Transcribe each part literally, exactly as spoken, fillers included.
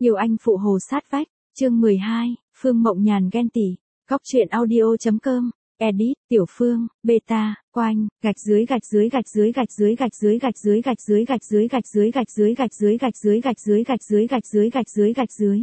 Yêu anh phụ hồ sát vách, chương mười hai, Phương Mộng Nhàn ghen tị, góc truyện audio.com, edit, Tiểu Phương, beta, quanh, gạch dưới gạch dưới gạch dưới gạch dưới gạch dưới gạch dưới gạch dưới gạch dưới gạch dưới gạch dưới gạch dưới gạch dưới gạch dưới gạch dưới gạch dưới gạch dưới gạch dưới.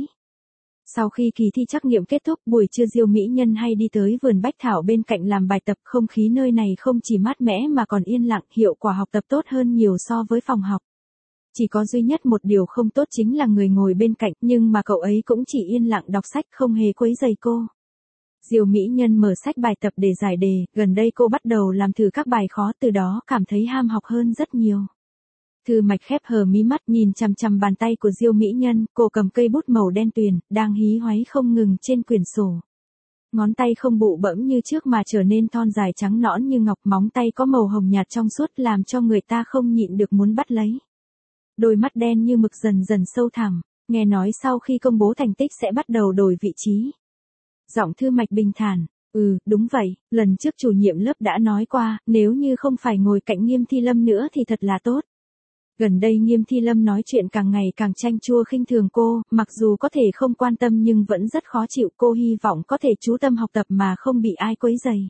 Sau khi kỳ thi trắc nghiệm kết thúc, buổi trưa Diêu Mỹ Nhân hay đi tới vườn bách thảo bên cạnh làm bài tập, không khí nơi này không chỉ mát mẻ mà còn yên lặng, hiệu quả học tập tốt hơn nhiều so với phòng học. Chỉ có duy nhất một điều không tốt chính là người ngồi bên cạnh, nhưng mà cậu ấy cũng chỉ yên lặng đọc sách, không hề quấy rầy cô. Diêu Mỹ Nhân mở sách bài tập để giải đề, gần đây cô bắt đầu làm thử các bài khó, từ đó cảm thấy ham học hơn rất nhiều. Thư Mạch khép hờ mí mắt nhìn chằm chằm bàn tay của Diêu Mỹ Nhân, cô cầm cây bút màu đen tuyền, đang hí hoáy không ngừng trên quyển sổ. Ngón tay không bụ bẫm như trước mà trở nên thon dài trắng nõn như ngọc, móng tay có màu hồng nhạt trong suốt làm cho người ta không nhịn được muốn bắt lấy. Đôi mắt đen như mực dần dần sâu thẳm, nghe nói sau khi công bố thành tích sẽ bắt đầu đổi vị trí. Giọng Thư Mạch bình thản, ừ, đúng vậy, lần trước chủ nhiệm lớp đã nói qua, nếu như không phải ngồi cạnh Nghiêm Thi Lâm nữa thì thật là tốt. Gần đây Nghiêm Thi Lâm nói chuyện càng ngày càng chanh chua khinh thường cô, mặc dù có thể không quan tâm nhưng vẫn rất khó chịu, cô hy vọng có thể chú tâm học tập mà không bị ai quấy rầy.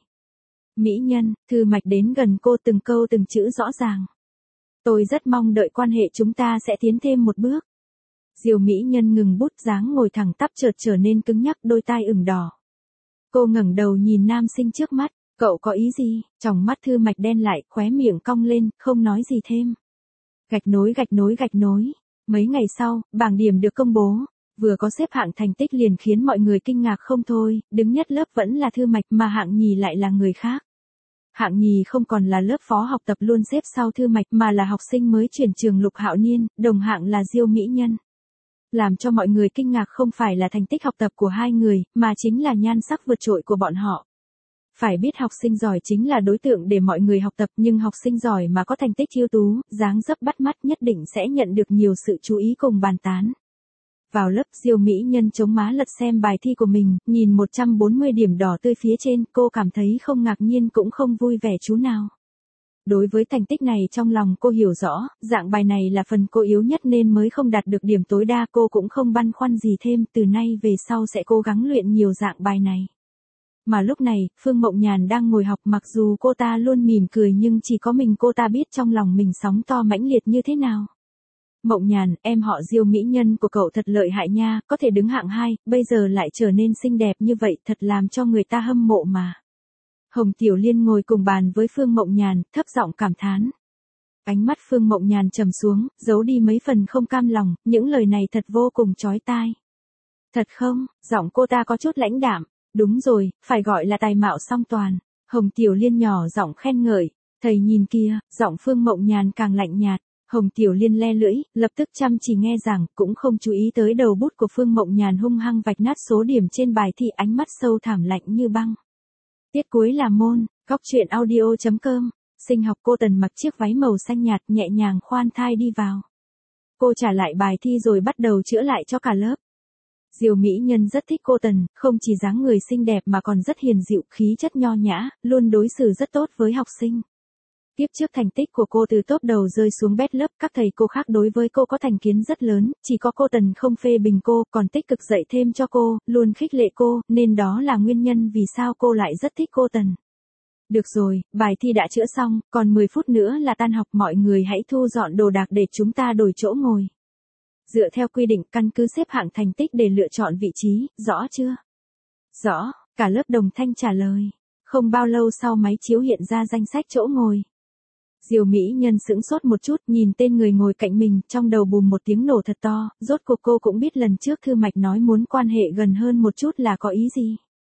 Mỹ Nhân, Thư Mạch đến gần cô từng câu từng chữ rõ ràng. Tôi rất mong đợi quan hệ chúng ta sẽ tiến thêm một bước. Diêu Mỹ Nhân ngừng bút, dáng ngồi thẳng tắp chợt trở nên cứng nhắc, đôi tai ửng đỏ. Cô ngẩng đầu nhìn nam sinh trước mắt, cậu có ý gì? Tròng mắt Thư Mạch đen lại, khóe miệng cong lên, không nói gì thêm. Gạch nối gạch nối gạch nối. Mấy ngày sau, bảng điểm được công bố. Vừa có xếp hạng thành tích liền khiến mọi người kinh ngạc không thôi, đứng nhất lớp vẫn là Thư Mạch mà hạng nhì lại là người khác. Hạng nhì không còn là lớp phó học tập luôn xếp sau Thư Mạch mà là học sinh mới chuyển trường Lục Hạo Niên, đồng hạng là Diêu Mỹ Nhân. Làm cho mọi người kinh ngạc không phải là thành tích học tập của hai người, mà chính là nhan sắc vượt trội của bọn họ. Phải biết học sinh giỏi chính là đối tượng để mọi người học tập, nhưng học sinh giỏi mà có thành tích ưu tú, dáng dấp bắt mắt nhất định sẽ nhận được nhiều sự chú ý cùng bàn tán. Vào lớp, Diêu Mỹ Nhân chống má lật xem bài thi của mình, nhìn một trăm bốn mươi điểm đỏ tươi phía trên, cô cảm thấy không ngạc nhiên cũng không vui vẻ chút nào. Đối với thành tích này trong lòng cô hiểu rõ, dạng bài này là phần cô yếu nhất nên mới không đạt được điểm tối đa, cô cũng không băn khoăn gì thêm, từ nay về sau sẽ cố gắng luyện nhiều dạng bài này. Mà lúc này, Phương Mộng Nhàn đang ngồi học, mặc dù cô ta luôn mỉm cười nhưng chỉ có mình cô ta biết trong lòng mình sóng to mãnh liệt như thế nào. Mộng Nhàn, em họ Diêu Mỹ Nhân của cậu thật lợi hại nha, có thể đứng hạng hai, bây giờ lại trở nên xinh đẹp như vậy, thật làm cho người ta hâm mộ mà. Hồng Tiểu Liên ngồi cùng bàn với Phương Mộng Nhàn, thấp giọng cảm thán. Ánh mắt Phương Mộng Nhàn trầm xuống, giấu đi mấy phần không cam lòng, những lời này thật vô cùng chói tai. Thật không? Giọng cô ta có chút lãnh đạm. Đúng rồi, phải gọi là tài mạo song toàn. Hồng Tiểu Liên nhỏ giọng khen ngợi. Thầy nhìn kia, giọng Phương Mộng Nhàn càng lạnh nhạt. Hồng Tiểu Liên le lưỡi, lập tức chăm chỉ nghe giảng, cũng không chú ý tới đầu bút của Phương Mộng Nhàn hung hăng vạch nát số điểm trên bài thi, ánh mắt sâu thẳm lạnh như băng. Tiết cuối là môn, góc truyện audio.com. Sinh học cô Tần mặc chiếc váy màu xanh nhạt nhẹ nhàng khoan thai đi vào. Cô trả lại bài thi rồi bắt đầu chữa lại cho cả lớp. Diêu Mỹ Nhân rất thích cô Tần, không chỉ dáng người xinh đẹp mà còn rất hiền dịu, khí chất nho nhã, luôn đối xử rất tốt với học sinh. Tiếp trước thành tích của cô từ top đầu rơi xuống bét lớp, các thầy cô khác đối với cô có thành kiến rất lớn, chỉ có cô Tần không phê bình cô, còn tích cực dạy thêm cho cô, luôn khích lệ cô, nên đó là nguyên nhân vì sao cô lại rất thích cô Tần. Được rồi, bài thi đã chữa xong, còn mười phút nữa là tan học, mọi người hãy thu dọn đồ đạc để chúng ta đổi chỗ ngồi. Dựa theo quy định, căn cứ xếp hạng thành tích để lựa chọn vị trí, rõ chưa? Rõ, cả lớp đồng thanh trả lời. Không bao lâu sau máy chiếu hiện ra danh sách chỗ ngồi. Diêu Mỹ Nhân sững sốt một chút, nhìn tên người ngồi cạnh mình, trong đầu bùm một tiếng nổ thật to, rốt cuộc cô cũng biết lần trước Thư Mạch nói muốn quan hệ gần hơn một chút là có ý gì.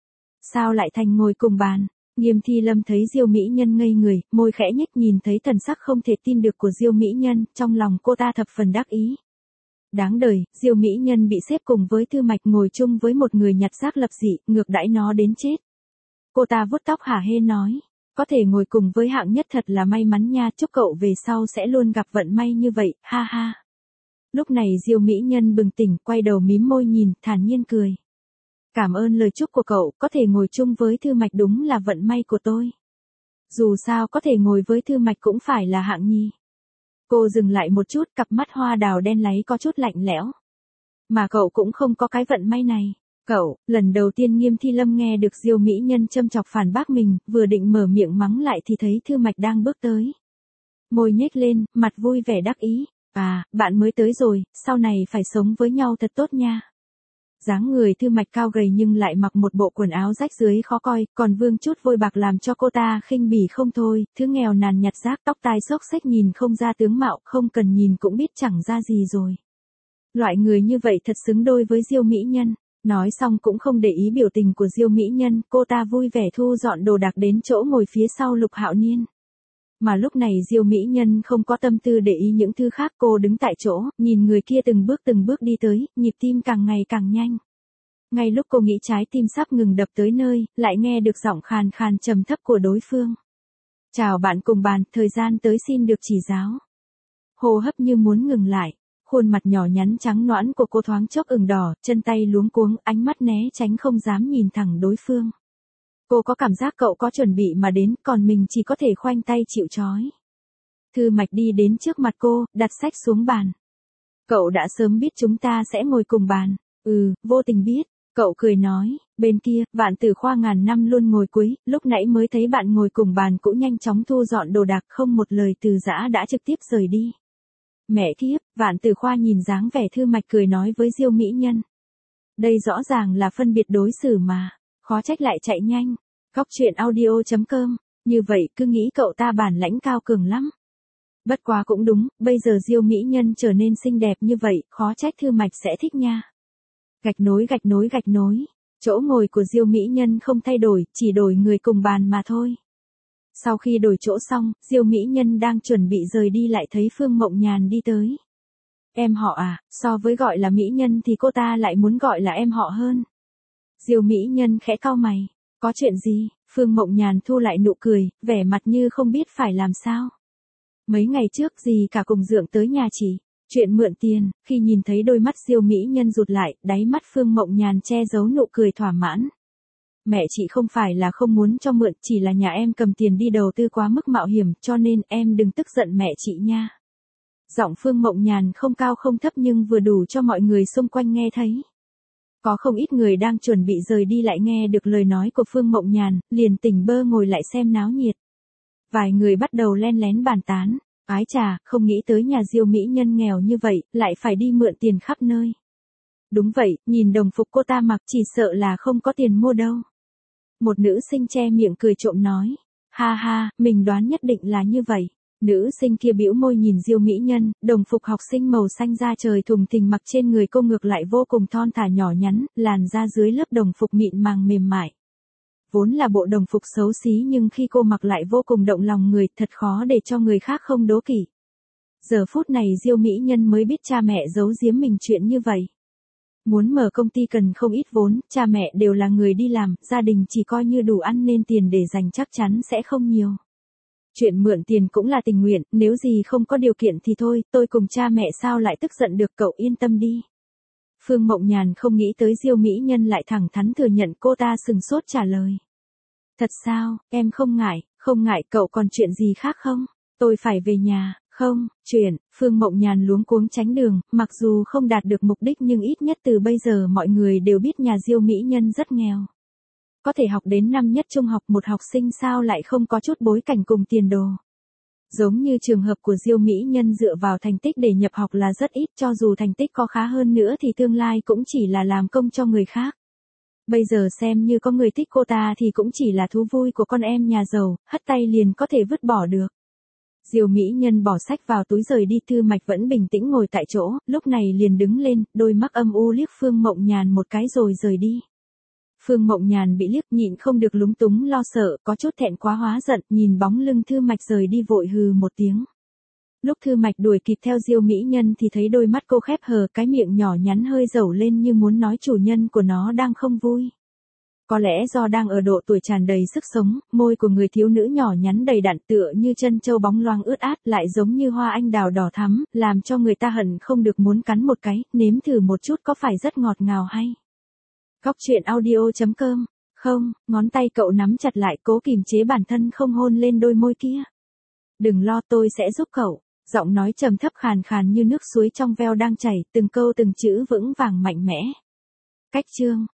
Sao lại thành ngồi cùng bàn? Nghiêm Thi Lâm thấy Diêu Mỹ Nhân ngây người, môi khẽ nhếch, nhìn thấy thần sắc không thể tin được của Diêu Mỹ Nhân, trong lòng cô ta thập phần đắc ý. Đáng đời, Diêu Mỹ Nhân bị xếp cùng với Thư Mạch ngồi chung với một người nhặt rác lập dị, ngược đãi nó đến chết. Cô ta vuốt tóc hả hê nói, có thể ngồi cùng với hạng nhất thật là may mắn nha, chúc cậu về sau sẽ luôn gặp vận may như vậy, ha ha. Lúc này Diêu Mỹ Nhân bừng tỉnh, quay đầu mím môi nhìn, thản nhiên cười. Cảm ơn lời chúc của cậu, có thể ngồi chung với Thư Mạch đúng là vận may của tôi. Dù sao có thể ngồi với Thư Mạch cũng phải là hạng nhì. Cô dừng lại một chút, cặp mắt hoa đào đen láy có chút lạnh lẽo. Mà cậu cũng không có cái vận may này. Cậu, lần đầu tiên Nghiêm Thi Lâm nghe được Diêu mỹ nhân châm chọc phản bác mình, vừa định mở miệng mắng lại thì thấy Thư Mạch đang bước tới. Môi nhếch lên, mặt vui vẻ đắc ý. À, bạn mới tới rồi, sau này phải sống với nhau thật tốt nha. Dáng người Thư Mạch cao gầy nhưng lại mặc một bộ quần áo rách rưới khó coi, còn vương chút vôi bạc làm cho cô ta khinh bỉ không thôi, thứ nghèo nàn nhặt rác, tóc tai xốc xếch nhìn không ra tướng mạo, không cần nhìn cũng biết chẳng ra gì rồi. Loại người như vậy thật xứng đôi với Diêu mỹ nhân. Nói xong cũng không để ý biểu tình của Diêu mỹ nhân, cô ta vui vẻ thu dọn đồ đạc đến chỗ ngồi phía sau Lục Hạo Niên. Mà lúc này Diêu mỹ nhân không có tâm tư để ý những thứ khác, cô đứng tại chỗ, nhìn người kia từng bước từng bước đi tới, nhịp tim càng ngày càng nhanh. Ngay lúc cô nghĩ trái tim sắp ngừng đập tới nơi, lại nghe được giọng khàn khàn trầm thấp của đối phương. Chào bạn cùng bàn, thời gian tới xin được chỉ giáo. Hô hấp như muốn ngừng lại. Khuôn mặt nhỏ nhắn trắng nõn của cô thoáng chốc ửng đỏ, chân tay luống cuống, ánh mắt né tránh không dám nhìn thẳng đối phương. Cô có cảm giác cậu có chuẩn bị mà đến, còn mình chỉ có thể khoanh tay chịu trói. Thư Mạch đi đến trước mặt cô, đặt sách xuống bàn. Cậu đã sớm biết chúng ta sẽ ngồi cùng bàn. Ừ, vô tình biết. Cậu cười nói, bên kia, Vạn Tử Khoa ngàn năm luôn ngồi cuối, lúc nãy mới thấy bạn ngồi cùng bàn cũng nhanh chóng thu dọn đồ đạc, không một lời từ giã đã trực tiếp rời đi. Mẹ kiếp, Vạn Tử Khoa nhìn dáng vẻ Thư Mạch cười nói với Diêu mỹ nhân. Đây rõ ràng là phân biệt đối xử mà, khó trách lại chạy nhanh. Góc truyện audio chấm com, như vậy cứ nghĩ cậu ta bản lãnh cao cường lắm. Bất quá cũng đúng, bây giờ Diêu mỹ nhân trở nên xinh đẹp như vậy, khó trách Thư Mạch sẽ thích nha. Gạch nối gạch nối gạch nối, chỗ ngồi của Diêu mỹ nhân không thay đổi, chỉ đổi người cùng bàn mà thôi. Sau khi đổi chỗ xong, Diêu mỹ nhân đang chuẩn bị rời đi lại thấy Phương Mộng Nhàn đi tới. Em họ à, so với gọi là mỹ nhân thì cô ta lại muốn gọi là em họ hơn. Diêu mỹ nhân khẽ cau mày, có chuyện gì? Phương Mộng Nhàn thu lại nụ cười, vẻ mặt như không biết phải làm sao. Mấy ngày trước gì cả cùng Dượng tới nhà chị, chuyện mượn tiền, khi nhìn thấy đôi mắt Diêu mỹ nhân rụt lại, đáy mắt Phương Mộng Nhàn che giấu nụ cười thỏa mãn. Mẹ chị không phải là không muốn cho mượn, chỉ là nhà em cầm tiền đi đầu tư quá mức mạo hiểm, cho nên em đừng tức giận mẹ chị nha. Giọng Phương Mộng Nhàn không cao không thấp nhưng vừa đủ cho mọi người xung quanh nghe thấy. Có không ít người đang chuẩn bị rời đi lại nghe được lời nói của Phương Mộng Nhàn, liền tỉnh bơ ngồi lại xem náo nhiệt. Vài người bắt đầu len lén bàn tán, ái chà, không nghĩ tới nhà Diêu mỹ nhân nghèo như vậy, lại phải đi mượn tiền khắp nơi. Đúng vậy, nhìn đồng phục cô ta mặc chỉ sợ là không có tiền mua đâu. Một nữ sinh che miệng cười trộm nói, ha ha, mình đoán nhất định là như vậy. Nữ sinh kia bĩu môi nhìn Diêu mỹ nhân, đồng phục học sinh màu xanh da trời thùng thình mặc trên người cô ngược lại vô cùng thon thả nhỏ nhắn, làn da dưới lớp đồng phục mịn màng mềm mại. Vốn là bộ đồng phục xấu xí nhưng khi cô mặc lại vô cùng động lòng người, thật khó để cho người khác không đố kỵ. Giờ phút này Diêu mỹ nhân mới biết cha mẹ giấu giếm mình chuyện như vậy. Muốn mở công ty cần không ít vốn, cha mẹ đều là người đi làm, gia đình chỉ coi như đủ ăn nên tiền để dành chắc chắn sẽ không nhiều. Chuyện mượn tiền cũng là tình nguyện, nếu gì không có điều kiện thì thôi, tôi cùng cha mẹ sao lại tức giận được, cậu yên tâm đi. Phương Mộng Nhàn không nghĩ tới Diêu mỹ nhân lại thẳng thắn thừa nhận, cô ta sừng sốt trả lời. Thật sao, em không ngại, không ngại, cậu còn chuyện gì khác không? Tôi phải về nhà. Không, chuyện, Phương Mộng Nhàn luống cuống tránh đường, mặc dù không đạt được mục đích nhưng ít nhất từ bây giờ mọi người đều biết nhà Diêu mỹ nhân rất nghèo. Có thể học đến năm nhất trung học, một học sinh sao lại không có chút bối cảnh cùng tiền đồ. Giống như trường hợp của Diêu mỹ nhân dựa vào thành tích để nhập học là rất ít, cho dù thành tích có khá hơn nữa thì tương lai cũng chỉ là làm công cho người khác. Bây giờ xem như có người thích cô ta thì cũng chỉ là thú vui của con em nhà giàu, hất tay liền có thể vứt bỏ được. Diêu mỹ nhân bỏ sách vào túi rời đi, Thư Mạch vẫn bình tĩnh ngồi tại chỗ, lúc này liền đứng lên, đôi mắt âm u liếc Phương Mộng Nhàn một cái rồi rời đi. Phương Mộng Nhàn bị liếc nhịn không được lúng túng lo sợ, có chút thẹn quá hóa giận, nhìn bóng lưng Thư Mạch rời đi vội hừ một tiếng. Lúc Thư Mạch đuổi kịp theo Diêu mỹ nhân thì thấy đôi mắt cô khép hờ, cái miệng nhỏ nhắn hơi dẩu lên như muốn nói chủ nhân của nó đang không vui. Có lẽ do đang ở độ tuổi tràn đầy sức sống, môi của người thiếu nữ nhỏ nhắn đầy đặn tựa như chân châu bóng loáng ướt át lại giống như hoa anh đào đỏ thắm, làm cho người ta hận không được muốn cắn một cái, nếm thử một chút có phải rất ngọt ngào hay. Góc truyện audio chấm com, không, ngón tay cậu nắm chặt lại cố kìm chế bản thân không hôn lên đôi môi kia. Đừng lo, tôi sẽ giúp cậu. Giọng nói trầm thấp khàn khàn như nước suối trong veo đang chảy, từng câu từng chữ vững vàng mạnh mẽ. Cách chương,